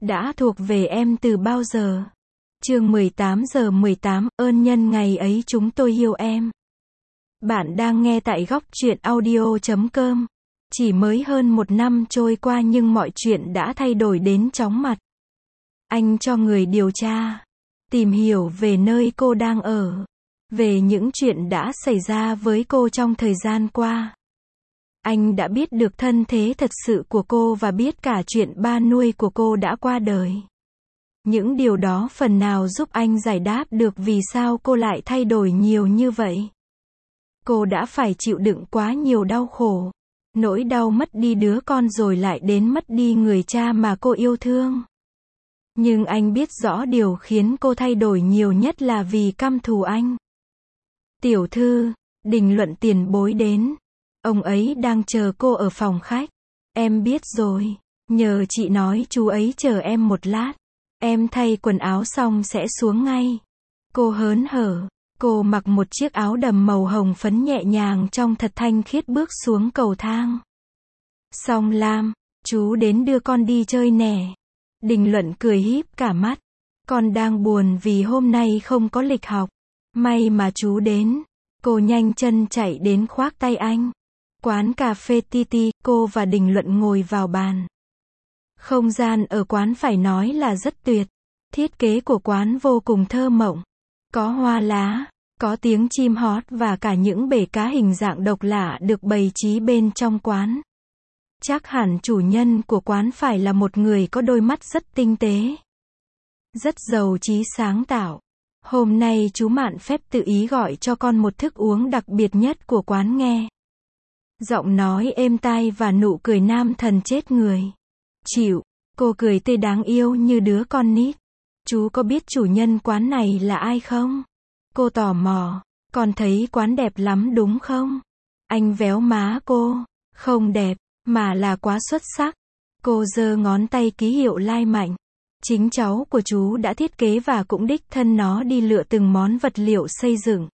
đã thuộc về em từ bao giờ. Chương 18:18, ơn nhân ngày ấy chúng tôi yêu em. Bạn đang nghe tại góc truyện audio.com. Chỉ mới hơn 1 năm trôi qua nhưng mọi chuyện đã thay đổi đến chóng mặt. Anh cho người điều tra, tìm hiểu về nơi cô đang ở, về những chuyện đã xảy ra với cô trong thời gian qua. Anh đã biết được thân thế thật sự của cô và biết cả chuyện ba nuôi của cô đã qua đời. Những điều đó phần nào giúp anh giải đáp được vì sao cô lại thay đổi nhiều như vậy. Cô đã phải chịu đựng quá nhiều đau khổ. Nỗi đau mất đi đứa con rồi lại đến mất đi người cha mà cô yêu thương. Nhưng anh biết rõ điều khiến cô thay đổi nhiều nhất là vì căm thù anh. Tiểu thư, Đình Luận tiền bối đến. Ông ấy đang chờ cô ở phòng khách. Em biết rồi. Nhờ chị nói chú ấy chờ em một lát. Em thay quần áo xong sẽ xuống ngay. Cô hớn hở. Cô mặc một chiếc áo đầm màu hồng phấn nhẹ nhàng trông thật thanh khiết bước xuống cầu thang. Song Lam, chú đến đưa con đi chơi nè. Đình Luận cười híp cả mắt. Con đang buồn vì hôm nay không có lịch học. May mà chú đến. Cô nhanh chân chạy đến khoác tay anh. Quán cà phê Titi, cô và Đình Luận ngồi vào bàn. Không gian ở quán phải nói là rất tuyệt. Thiết kế của quán vô cùng thơ mộng. Có hoa lá, có tiếng chim hót và cả những bể cá hình dạng độc lạ được bày trí bên trong quán. Chắc hẳn chủ nhân của quán phải là một người có đôi mắt rất tinh tế, rất giàu trí sáng tạo. Hôm nay chú mạn phép tự ý gọi cho con một thức uống đặc biệt nhất của quán nghe. Giọng nói êm tai và nụ cười nam thần chết người. Chịu, cô cười tươi đáng yêu như đứa con nít. Chú có biết chủ nhân quán này là ai không? Cô tò mò. Con thấy quán đẹp lắm đúng không? Anh véo má cô. Không đẹp, mà là quá xuất sắc. Cô giơ ngón tay ký hiệu like mạnh. Chính cháu của chú đã thiết kế và cũng đích thân nó đi lựa từng món vật liệu xây dựng.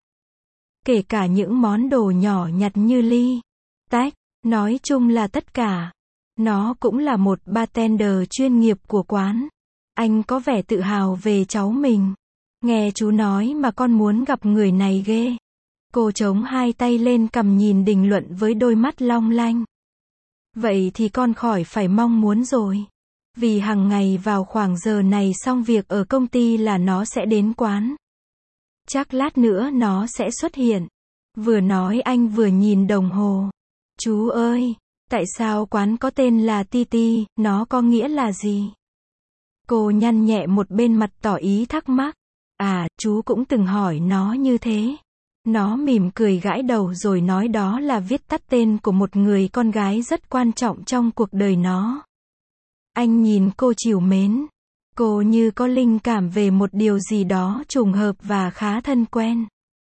Kể cả những món đồ nhỏ nhặt như ly, tách, nói chung là tất cả. Nó cũng là một bartender chuyên nghiệp của quán. Anh có vẻ tự hào về cháu mình. Nghe chú nói mà con muốn gặp người này ghê. Cô chống hai tay lên cằm nhìn Đình Luận với đôi mắt long lanh. Vậy thì con khỏi phải mong muốn rồi. Vì hàng ngày vào khoảng giờ này xong việc ở công ty là nó sẽ đến quán. Chắc lát nữa nó sẽ xuất hiện. Vừa nói anh vừa nhìn đồng hồ. Chú ơi, tại sao quán có tên là Titi, nó có nghĩa là gì? Cô nhăn nhẹ một bên mặt tỏ ý thắc mắc. À, chú cũng từng hỏi nó như thế. Nó mỉm cười gãi đầu rồi nói đó là viết tắt tên của một người con gái rất quan trọng trong cuộc đời nó. Anh nhìn cô trìu mến. Cô như có linh cảm về một điều gì đó trùng hợp và khá thân quen.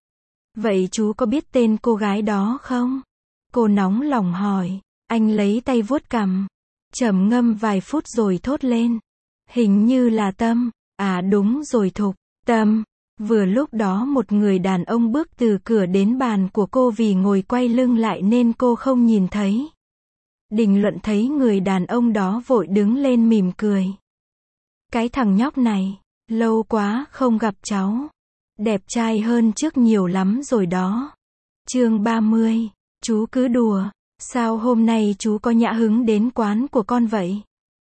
Vậy chú có biết tên cô gái đó không? Cô nóng lòng hỏi. Anh lấy tay vuốt cằm. Trầm ngâm vài phút rồi thốt lên. Hình như là Tâm. À đúng rồi Thục. Tâm. Vừa lúc đó một người đàn ông bước từ cửa đến bàn của cô vì ngồi quay lưng lại nên cô không nhìn thấy. Đình Luận thấy người đàn ông đó vội đứng lên mỉm cười. Cái thằng nhóc này, lâu quá không gặp cháu. Đẹp trai hơn trước nhiều lắm rồi đó. Chương 30, chú cứ đùa. Sao hôm nay chú có nhã hứng đến quán của con vậy?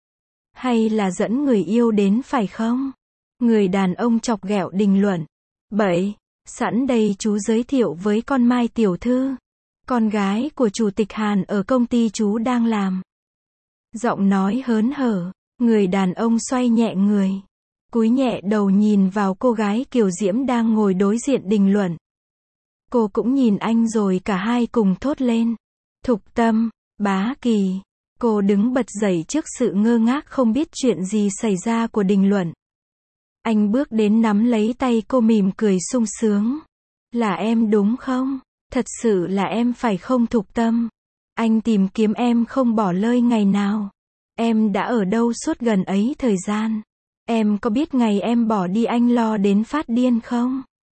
Hay là dẫn người yêu đến phải không? Người đàn ông chọc ghẹo Đình Luận. Bậy, sẵn đây chú giới thiệu với con Mai tiểu thư. Con gái của chủ tịch Hàn ở công ty chú đang làm. Giọng nói hớn hở, người đàn ông xoay nhẹ người. Cúi nhẹ đầu nhìn vào cô gái kiều diễm đang ngồi đối diện Đình Luận. Cô cũng nhìn anh rồi cả hai cùng thốt lên. Thục Tâm, Bá Kỳ. Cô đứng bật dậy trước sự ngơ ngác không biết chuyện gì xảy ra của Đình Luận. Anh bước đến nắm lấy tay cô mỉm cười sung sướng. Là em đúng không? Thật sự là em phải không Thục Tâm? Anh tìm kiếm em không bỏ lơi ngày nào. Em đã ở đâu suốt gần ấy thời gian? Em có biết ngày em bỏ đi anh lo đến phát điên không?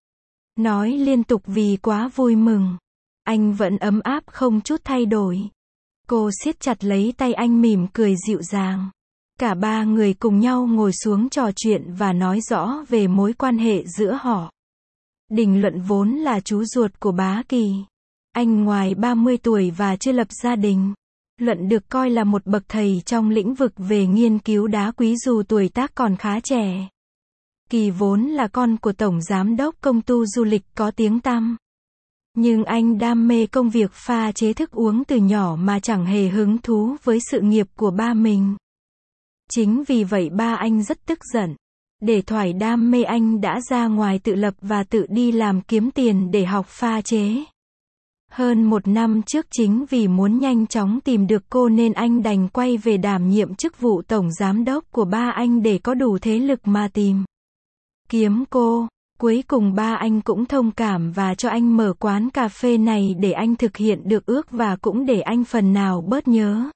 Nói liên tục vì quá vui mừng. Anh vẫn ấm áp không chút thay đổi. Cô siết chặt lấy tay anh mỉm cười dịu dàng. Cả ba người cùng nhau ngồi xuống trò chuyện và nói rõ về mối quan hệ giữa họ. Đình Luận vốn là chú ruột của Bá Kỳ. Anh ngoài 30 tuổi và chưa lập gia đình. Luận được coi là một bậc thầy trong lĩnh vực về nghiên cứu đá quý dù tuổi tác còn khá trẻ. Kỳ vốn là con của tổng giám đốc công ty du lịch có tiếng tăm. Nhưng anh đam mê công việc pha chế thức uống từ nhỏ mà chẳng hề hứng thú với sự nghiệp của ba mình. Chính vì vậy ba anh rất tức giận. Để thỏa đam mê anh đã ra ngoài tự lập và tự đi làm kiếm tiền để học pha chế. Hơn 1 năm trước chính vì muốn nhanh chóng tìm được cô nên anh đành quay về đảm nhiệm chức vụ tổng giám đốc của ba anh để có đủ thế lực mà tìm kiếm cô. Cuối cùng ba anh cũng thông cảm và cho anh mở quán cà phê này để anh thực hiện được ước và cũng để anh phần nào bớt nhớ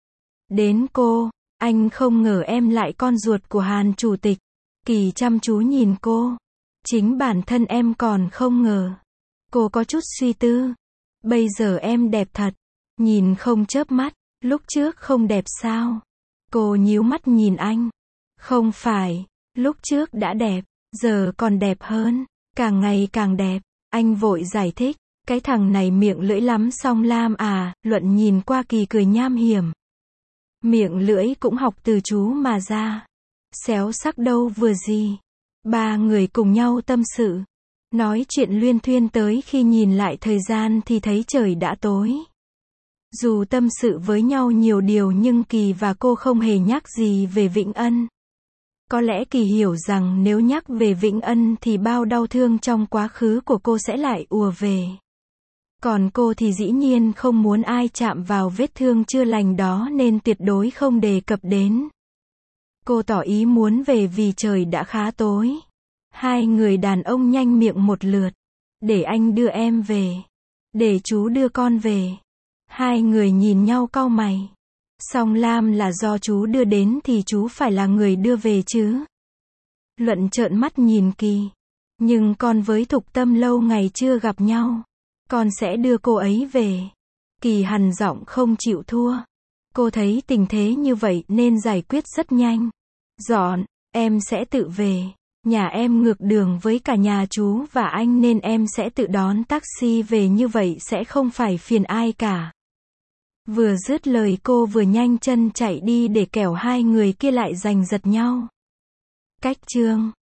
đến cô. Anh không ngờ em lại con ruột của Hàn chủ tịch. Kỳ chăm chú nhìn cô. Chính bản thân em còn không ngờ. Cô có chút suy tư. Bây giờ em đẹp thật. Nhìn không chớp mắt. Lúc trước không đẹp sao? Cô nhíu mắt nhìn anh. Không phải. Lúc trước đã đẹp. Giờ còn đẹp hơn. Càng ngày càng đẹp. Anh vội giải thích. Cái thằng này miệng lưỡi lắm song lam à. Luận nhìn qua Kỳ cười nham hiểm. Miệng lưỡi cũng học từ chú mà ra. Xéo sắc đâu vừa gì. Ba người cùng nhau tâm sự. Nói chuyện luyên thuyên tới khi nhìn lại thời gian thì thấy trời đã tối. Dù tâm sự với nhau nhiều điều nhưng Kỳ và cô không hề nhắc gì về Vĩnh Ân. Có lẽ Kỳ hiểu rằng nếu nhắc về Vĩnh Ân thì bao đau thương trong quá khứ của cô sẽ lại ùa về. Còn cô thì dĩ nhiên không muốn ai chạm vào vết thương chưa lành đó nên tuyệt đối không đề cập đến. Cô tỏ ý muốn về vì trời đã khá tối. Hai người đàn ông nhanh miệng một lượt. Để anh đưa em về. Để chú đưa con về. Hai người nhìn nhau cau mày. Song lam là do chú đưa đến thì chú phải là người đưa về chứ. Luận trợn mắt nhìn Kỳ. Nhưng con với Thục Tâm lâu ngày chưa gặp nhau. Con sẽ đưa cô ấy về. Kỳ hằn giọng không chịu thua. Cô thấy tình thế như vậy nên giải quyết rất nhanh. Dọn, em sẽ tự về. Nhà em ngược đường với cả nhà chú và anh nên em sẽ tự đón taxi về như vậy sẽ không phải phiền ai cả. Vừa dứt lời cô vừa nhanh chân chạy đi để kẻo hai người kia lại giành giật nhau. Cách chương